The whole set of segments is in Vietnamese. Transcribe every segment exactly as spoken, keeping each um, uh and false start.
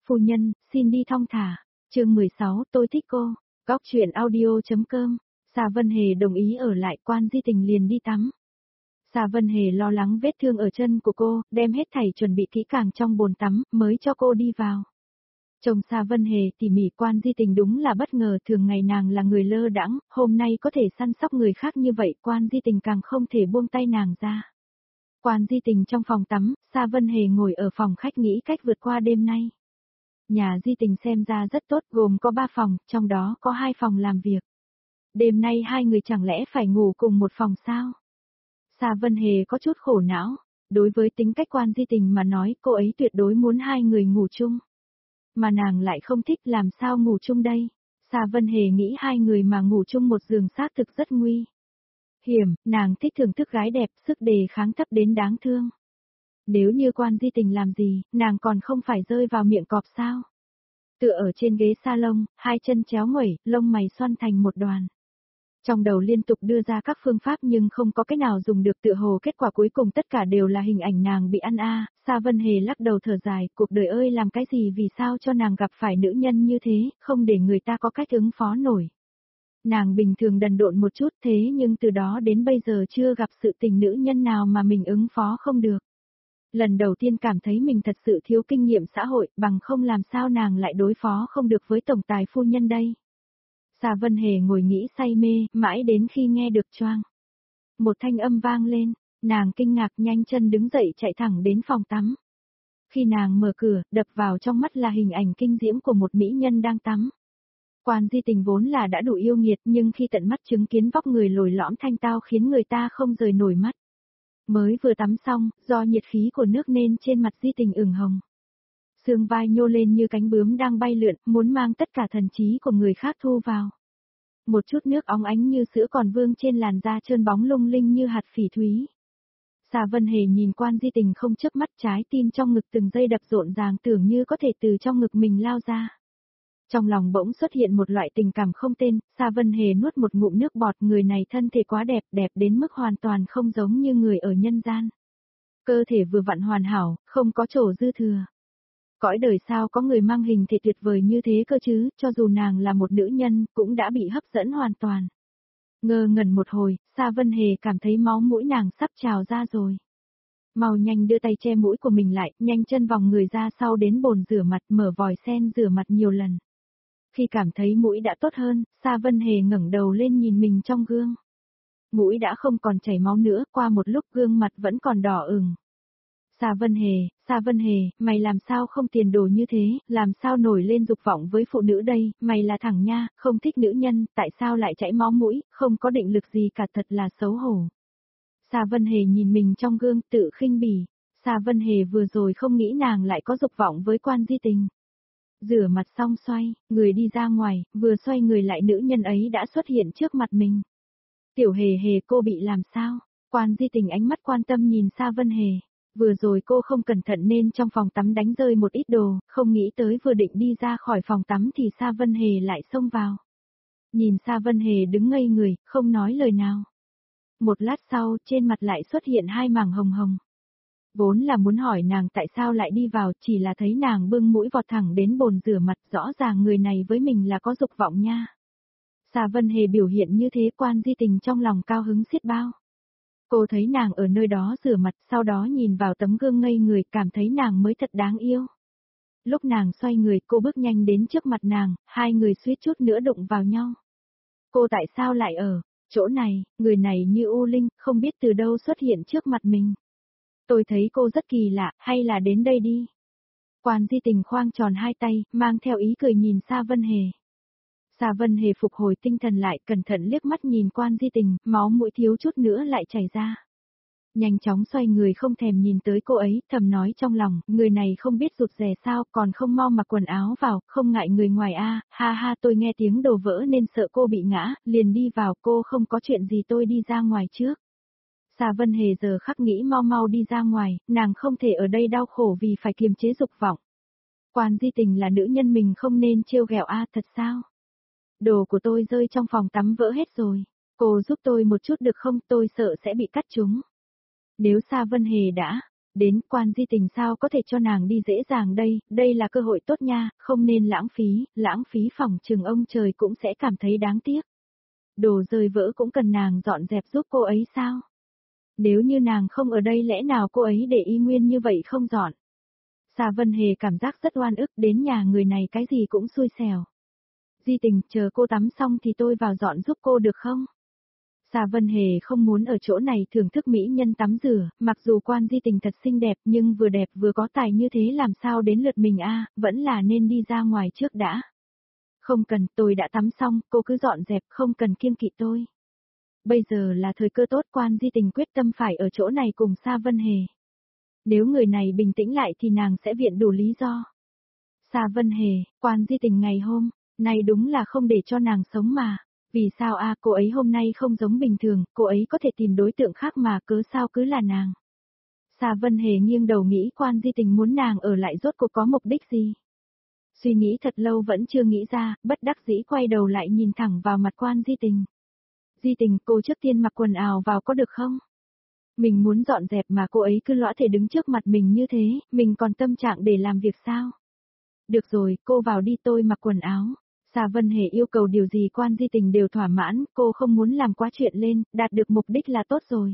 Phu nhân, xin đi thong thả. Chương mười sáu, tôi thích cô. Góc truyện audio.com. Sa Vân Hề đồng ý ở lại, Quan Di Tình liền đi tắm. Sa Vân Hề lo lắng vết thương ở chân của cô, đem hết thảy chuẩn bị kỹ càng trong bồn tắm, mới cho cô đi vào. Chồng Sa Vân Hề tỉ mỉ, Quan Di Tình đúng là bất ngờ, thường ngày nàng là người lơ đãng, hôm nay có thể săn sóc người khác như vậy, Quan Di Tình càng không thể buông tay nàng ra. Quan Di Tình trong phòng tắm, Sa Vân Hề ngồi ở phòng khách nghĩ cách vượt qua đêm nay. Nhà Di Tình xem ra rất tốt, gồm có ba phòng, trong đó có hai phòng làm việc. Đêm nay hai người chẳng lẽ phải ngủ cùng một phòng sao? Sa Vân Hề có chút khổ não, đối với tính cách Quan Di Tình mà nói, cô ấy tuyệt đối muốn hai người ngủ chung. Mà nàng lại không thích, làm sao ngủ chung đây? Sa Vân Hề nghĩ hai người mà ngủ chung một giường xác thực rất nguy hiểm, nàng thích thưởng thức gái đẹp, sức đề kháng thấp đến đáng thương. Nếu như Quan Di Tình làm gì, nàng còn không phải rơi vào miệng cọp sao? Tựa ở trên ghế salon, hai chân chéo nguẩy, lông mày xoăn thành một đoàn. Trong đầu liên tục đưa ra các phương pháp nhưng không có cái nào dùng được, tựa hồ kết quả cuối cùng tất cả đều là hình ảnh nàng bị ăn a. Sa Vân Hề lắc đầu thở dài, cuộc đời ơi làm cái gì vì sao cho nàng gặp phải nữ nhân như thế, không để người ta có cách ứng phó nổi. Nàng bình thường đần độn một chút thế nhưng từ đó đến bây giờ chưa gặp sự tình nữ nhân nào mà mình ứng phó không được. Lần đầu tiên cảm thấy mình thật sự thiếu kinh nghiệm xã hội, bằng không làm sao nàng lại đối phó không được với tổng tài phu nhân đây. Sa Vân Hề ngồi nghĩ say mê, mãi đến khi nghe được choang. Một thanh âm vang lên, nàng kinh ngạc nhanh chân đứng dậy chạy thẳng đến phòng tắm. Khi nàng mở cửa, đập vào trong mắt là hình ảnh kinh diễm của một mỹ nhân đang tắm. Quan Di Tình vốn là đã đủ yêu nghiệt nhưng khi tận mắt chứng kiến vóc người lồi lõm thanh tao khiến người ta không rời nổi mắt. Mới vừa tắm xong, do nhiệt khí của nước nên trên mặt Di Tình ửng hồng. Xương vai nhô lên như cánh bướm đang bay lượn, muốn mang tất cả thần trí của người khác thu vào. Một chút nước óng ánh như sữa còn vương trên làn da trơn bóng lung linh như hạt phỉ thúy. Sa Vân Hề nhìn Quan Di Tình không chớp mắt, trái tim trong ngực từng giây đập rộn ràng, tưởng như có thể từ trong ngực mình lao ra. Trong lòng bỗng xuất hiện một loại tình cảm không tên, Sa Vân Hề nuốt một ngụm nước bọt, người này thân thể quá đẹp, đẹp đến mức hoàn toàn không giống như người ở nhân gian. Cơ thể vừa vặn hoàn hảo, không có chỗ dư thừa. Cõi đời sao có người mang hình thể tuyệt vời như thế cơ chứ, cho dù nàng là một nữ nhân, cũng đã bị hấp dẫn hoàn toàn. Ngơ ngẩn một hồi, Sa Vân Hề cảm thấy máu mũi nàng sắp trào ra rồi. Mau nhanh đưa tay che mũi của mình lại, nhanh chân vòng người ra sau đến bồn rửa mặt, mở vòi sen rửa mặt nhiều lần. Khi cảm thấy mũi đã tốt hơn, Sa Vân Hề ngẩng đầu lên nhìn mình trong gương. Mũi đã không còn chảy máu nữa, qua một lúc gương mặt vẫn còn đỏ ửng. Sa Vân Hề, Sa Vân Hề, mày làm sao không tiền đồ như thế, làm sao nổi lên dục vọng với phụ nữ đây, mày là thằng nha, không thích nữ nhân, tại sao lại chảy máu mũi, không có định lực gì cả, thật là xấu hổ. Sa Vân Hề nhìn mình trong gương, tự khinh bỉ. Sa Vân Hề vừa rồi không nghĩ nàng lại có dục vọng với Quan Di Tình. Rửa mặt xong xoay, người đi ra ngoài, vừa xoay người lại nữ nhân ấy đã xuất hiện trước mặt mình. Tiểu Hề Hề, cô bị làm sao? Quan Di Tình ánh mắt quan tâm nhìn Sa Vân Hề. Vừa rồi cô không cẩn thận nên trong phòng tắm đánh rơi một ít đồ, không nghĩ tới vừa định đi ra khỏi phòng tắm thì Sa Vân Hề lại xông vào. Nhìn Sa Vân Hề đứng ngây người, không nói lời nào. Một lát sau, trên mặt lại xuất hiện hai mảng hồng hồng. Vốn là muốn hỏi nàng tại sao lại đi vào, chỉ là thấy nàng bưng mũi vọt thẳng đến bồn rửa mặt, rõ ràng người này với mình là có dục vọng nha. Sa Vân Hề biểu hiện như thế, Quan Di Tình trong lòng cao hứng xiết bao. Cô thấy nàng ở nơi đó rửa mặt, sau đó nhìn vào tấm gương ngây người, cảm thấy nàng mới thật đáng yêu. Lúc nàng xoay người, cô bước nhanh đến trước mặt nàng, hai người suýt chút nữa đụng vào nhau. Cô tại sao lại ở chỗ này, người này như U Linh, không biết từ đâu xuất hiện trước mặt mình. Tôi thấy cô rất kỳ lạ, hay là đến đây đi. Quan Di Tình khoang tròn hai tay, mang theo ý cười nhìn Sa Vân Hề. Sa Vân Hề phục hồi tinh thần lại, cẩn thận liếc mắt nhìn Quan Di Tình, máu mũi thiếu chút nữa lại chảy ra. Nhanh chóng xoay người không thèm nhìn tới cô ấy, thầm nói trong lòng, người này không biết rụt rè sao, còn không mau mặc quần áo vào, không ngại người ngoài a. Ha ha, tôi nghe tiếng đồ vỡ nên sợ cô bị ngã, liền đi vào, cô không có chuyện gì tôi đi ra ngoài trước. Sa Vân Hề giờ khắc nghĩ mau mau đi ra ngoài, nàng không thể ở đây đau khổ vì phải kiềm chế dục vọng. Quan Di Tình là nữ nhân mình không nên trêu ghẹo a, thật sao? Đồ của tôi rơi trong phòng tắm vỡ hết rồi. Cô giúp tôi một chút được không, tôi sợ sẽ bị cắt chúng. Nếu Sa Vân Hề đã Đến Quan Di Tình sao có thể cho nàng đi dễ dàng đây, đây là cơ hội tốt nha, không nên lãng phí, lãng phí phòng trường ông trời cũng sẽ cảm thấy đáng tiếc. Đồ rơi vỡ cũng cần nàng dọn dẹp giúp cô ấy sao? Nếu như nàng không ở đây lẽ nào cô ấy để y nguyên như vậy không dọn? Sa Vân Hề cảm giác rất oan ức, đến nhà người này cái gì cũng xui xẻo. Di Tình, chờ cô tắm xong thì tôi vào dọn giúp cô được không? Sa Vân Hề không muốn ở chỗ này thưởng thức mỹ nhân tắm rửa, mặc dù Quan Di Tình thật xinh đẹp nhưng vừa đẹp vừa có tài như thế làm sao đến lượt mình a, vẫn là nên đi ra ngoài trước đã. Không cần, tôi đã tắm xong, cô cứ dọn dẹp, không cần kiêng kỵ tôi. Bây giờ là thời cơ tốt, Quan Di Tình quyết tâm phải ở chỗ này cùng Sa Vân Hề. Nếu người này bình tĩnh lại thì nàng sẽ viện đủ lý do. Sa Vân Hề, Quan Di Tình ngày hôm nay đúng là không để cho nàng sống mà. Vì sao a, cô ấy hôm nay không giống bình thường, cô ấy có thể tìm đối tượng khác mà cớ sao cứ là nàng. Sa Vân Hề nghiêng đầu nghĩ Quan Di Tình muốn nàng ở lại rốt cuộc có mục đích gì. Suy nghĩ thật lâu vẫn chưa nghĩ ra, bất đắc dĩ quay đầu lại nhìn thẳng vào mặt Quan Di Tình. Di Tình, cô trước tiên mặc quần áo vào có được không? Mình muốn dọn dẹp mà cô ấy cứ lõa thể đứng trước mặt mình như thế, mình còn tâm trạng để làm việc sao? Được rồi, cô vào đi, tôi mặc quần áo. Sa Vân Hề yêu cầu điều gì Quan Di Tình đều thỏa mãn, cô không muốn làm quá chuyện lên, đạt được mục đích là tốt rồi.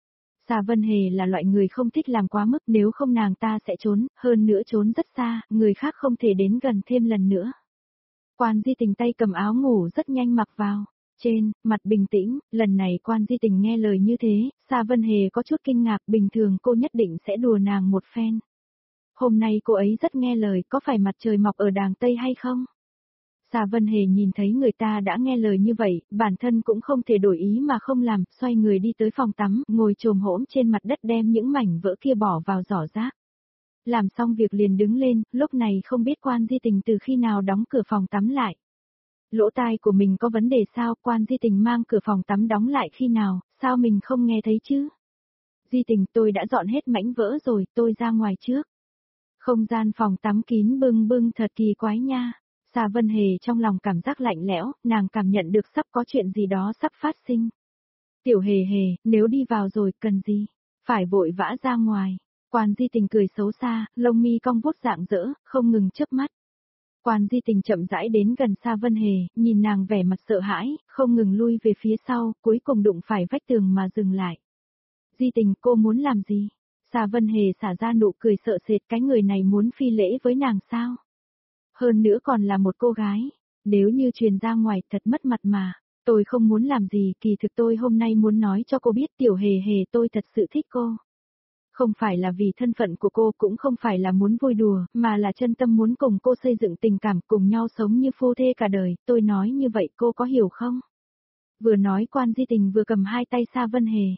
Sa Vân Hề là loại người không thích làm quá mức, nếu không nàng ta sẽ trốn, hơn nữa trốn rất xa, người khác không thể đến gần thêm lần nữa. Quan Di Tình tay cầm áo ngủ rất nhanh mặc vào. Trên, mặt bình tĩnh, lần này Quan Di Tình nghe lời như thế, Sa Vân Hề có chút kinh ngạc, bình thường cô nhất định sẽ đùa nàng một phen. Hôm nay cô ấy rất nghe lời, có phải mặt trời mọc ở đàng Tây hay không? Sa Vân Hề nhìn thấy người ta đã nghe lời như vậy, bản thân cũng không thể đổi ý mà không làm, xoay người đi tới phòng tắm, ngồi chồm hổm trên mặt đất đem những mảnh vỡ kia bỏ vào giỏ rác. Làm xong việc liền đứng lên, lúc này không biết Quan Di Tình từ khi nào đóng cửa phòng tắm lại. Lỗ tai của mình có vấn đề sao, Quan Di Tình mang cửa phòng tắm đóng lại khi nào, sao mình không nghe thấy chứ? Di Tình, tôi đã dọn hết mảnh vỡ rồi, tôi ra ngoài trước. Không gian phòng tắm kín bưng bưng thật kỳ quái nha. Sa Vân Hề trong lòng cảm giác lạnh lẽo, nàng cảm nhận được sắp có chuyện gì đó sắp phát sinh. Tiểu Hề Hề, nếu đi vào rồi cần gì? Phải vội vã ra ngoài. Quan Di Tình cười xấu xa, lông mi cong vút rạng rỡ, không ngừng chớp mắt. Quan Di Tình chậm rãi đến gần Sa Vân Hề, nhìn nàng vẻ mặt sợ hãi, không ngừng lui về phía sau, cuối cùng đụng phải vách tường mà dừng lại. Di Tình, cô muốn làm gì? Sa Vân Hề xả ra nụ cười sợ sệt, cái người này muốn phi lễ với nàng sao? Hơn nữa còn là một cô gái, nếu như truyền ra ngoài thật mất mặt mà. Tôi không muốn làm gì, kỳ thực tôi hôm nay muốn nói cho cô biết Tiểu Hề Hề tôi thật sự thích cô. Không phải là vì thân phận của cô, cũng không phải là muốn vui đùa, mà là chân tâm muốn cùng cô xây dựng tình cảm, cùng nhau sống như phu thê cả đời, tôi nói như vậy cô có hiểu không? Vừa nói Quan Di Tình vừa cầm hai tay Sa Vân Hề.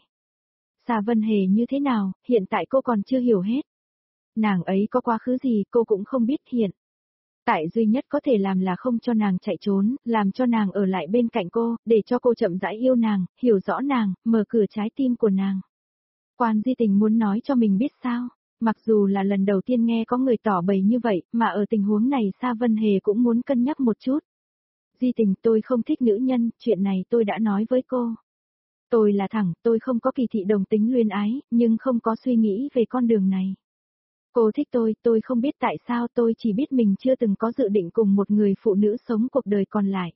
Sa Vân Hề như thế nào, hiện tại cô còn chưa hiểu hết. Nàng ấy có quá khứ gì cô cũng không biết hiện. Tại duy nhất có thể làm là không cho nàng chạy trốn, làm cho nàng ở lại bên cạnh cô, để cho cô chậm rãi yêu nàng, hiểu rõ nàng, mở cửa trái tim của nàng. Quan Di Tình muốn nói cho mình biết sao, mặc dù là lần đầu tiên nghe có người tỏ bày như vậy, mà ở tình huống này Sa Vân Hề cũng muốn cân nhắc một chút. Di Tình, tôi không thích nữ nhân, chuyện này tôi đã nói với cô. Tôi là thẳng, tôi không có kỳ thị đồng tính luyến ái, nhưng không có suy nghĩ về con đường này. Cô thích tôi, tôi không biết tại sao, tôi chỉ biết mình chưa từng có dự định cùng một người phụ nữ sống cuộc đời còn lại.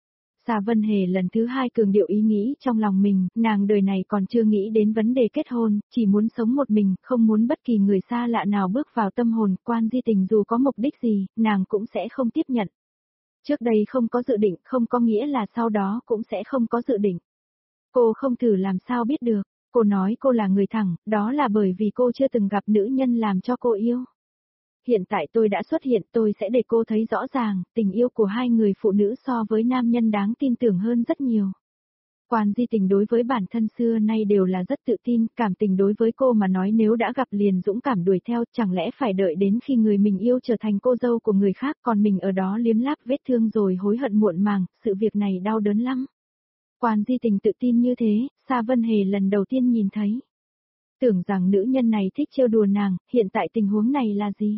Sa Vân Hề lần thứ hai cường điệu ý nghĩ trong lòng mình, nàng đời này còn chưa nghĩ đến vấn đề kết hôn, chỉ muốn sống một mình, không muốn bất kỳ người xa lạ nào bước vào tâm hồn. Quan Di Tình dù có mục đích gì, nàng cũng sẽ không tiếp nhận. Trước đây không có dự định, không có nghĩa là sau đó cũng sẽ không có dự định. Cô không thử làm sao biết được. Cô nói cô là người thẳng, đó là bởi vì cô chưa từng gặp nữ nhân làm cho cô yêu. Hiện tại tôi đã xuất hiện, tôi sẽ để cô thấy rõ ràng, tình yêu của hai người phụ nữ so với nam nhân đáng tin tưởng hơn rất nhiều. Quan Di Tình đối với bản thân xưa nay đều là rất tự tin, cảm tình đối với cô mà nói nếu đã gặp liền dũng cảm đuổi theo, chẳng lẽ phải đợi đến khi người mình yêu trở thành cô dâu của người khác, còn mình ở đó liếm láp vết thương rồi hối hận muộn màng, sự việc này đau đớn lắm. Quan Di Tình tự tin như thế, Sa Vân Hề lần đầu tiên nhìn thấy. Tưởng rằng nữ nhân này thích trêu đùa nàng, hiện tại tình huống này là gì?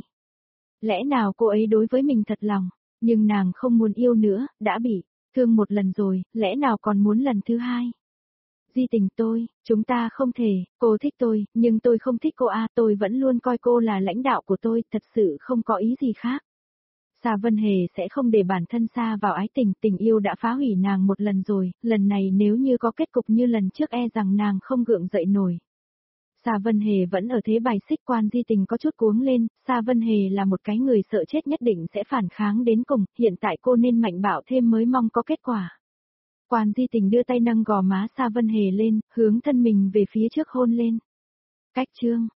Lẽ nào cô ấy đối với mình thật lòng, nhưng nàng không muốn yêu nữa, đã bị thương một lần rồi, lẽ nào còn muốn lần thứ hai? Di Tình tôi, chúng ta không thể, cô thích tôi, nhưng tôi không thích cô a, tôi vẫn luôn coi cô là lãnh đạo của tôi, thật sự không có ý gì khác. Sa Vân Hề sẽ không để bản thân sa vào ái tình, tình yêu đã phá hủy nàng một lần rồi, lần này nếu như có kết cục như lần trước e rằng nàng không gượng dậy nổi. Sa Vân Hề vẫn ở thế bài xích, Quan Di Tình có chút cuống lên, Sa Vân Hề là một cái người sợ chết nhất định sẽ phản kháng đến cùng, hiện tại cô nên mạnh bạo thêm mới mong có kết quả. Quan Di Tình đưa tay nâng gò má Sa Vân Hề lên, hướng thân mình về phía trước hôn lên. Cách chương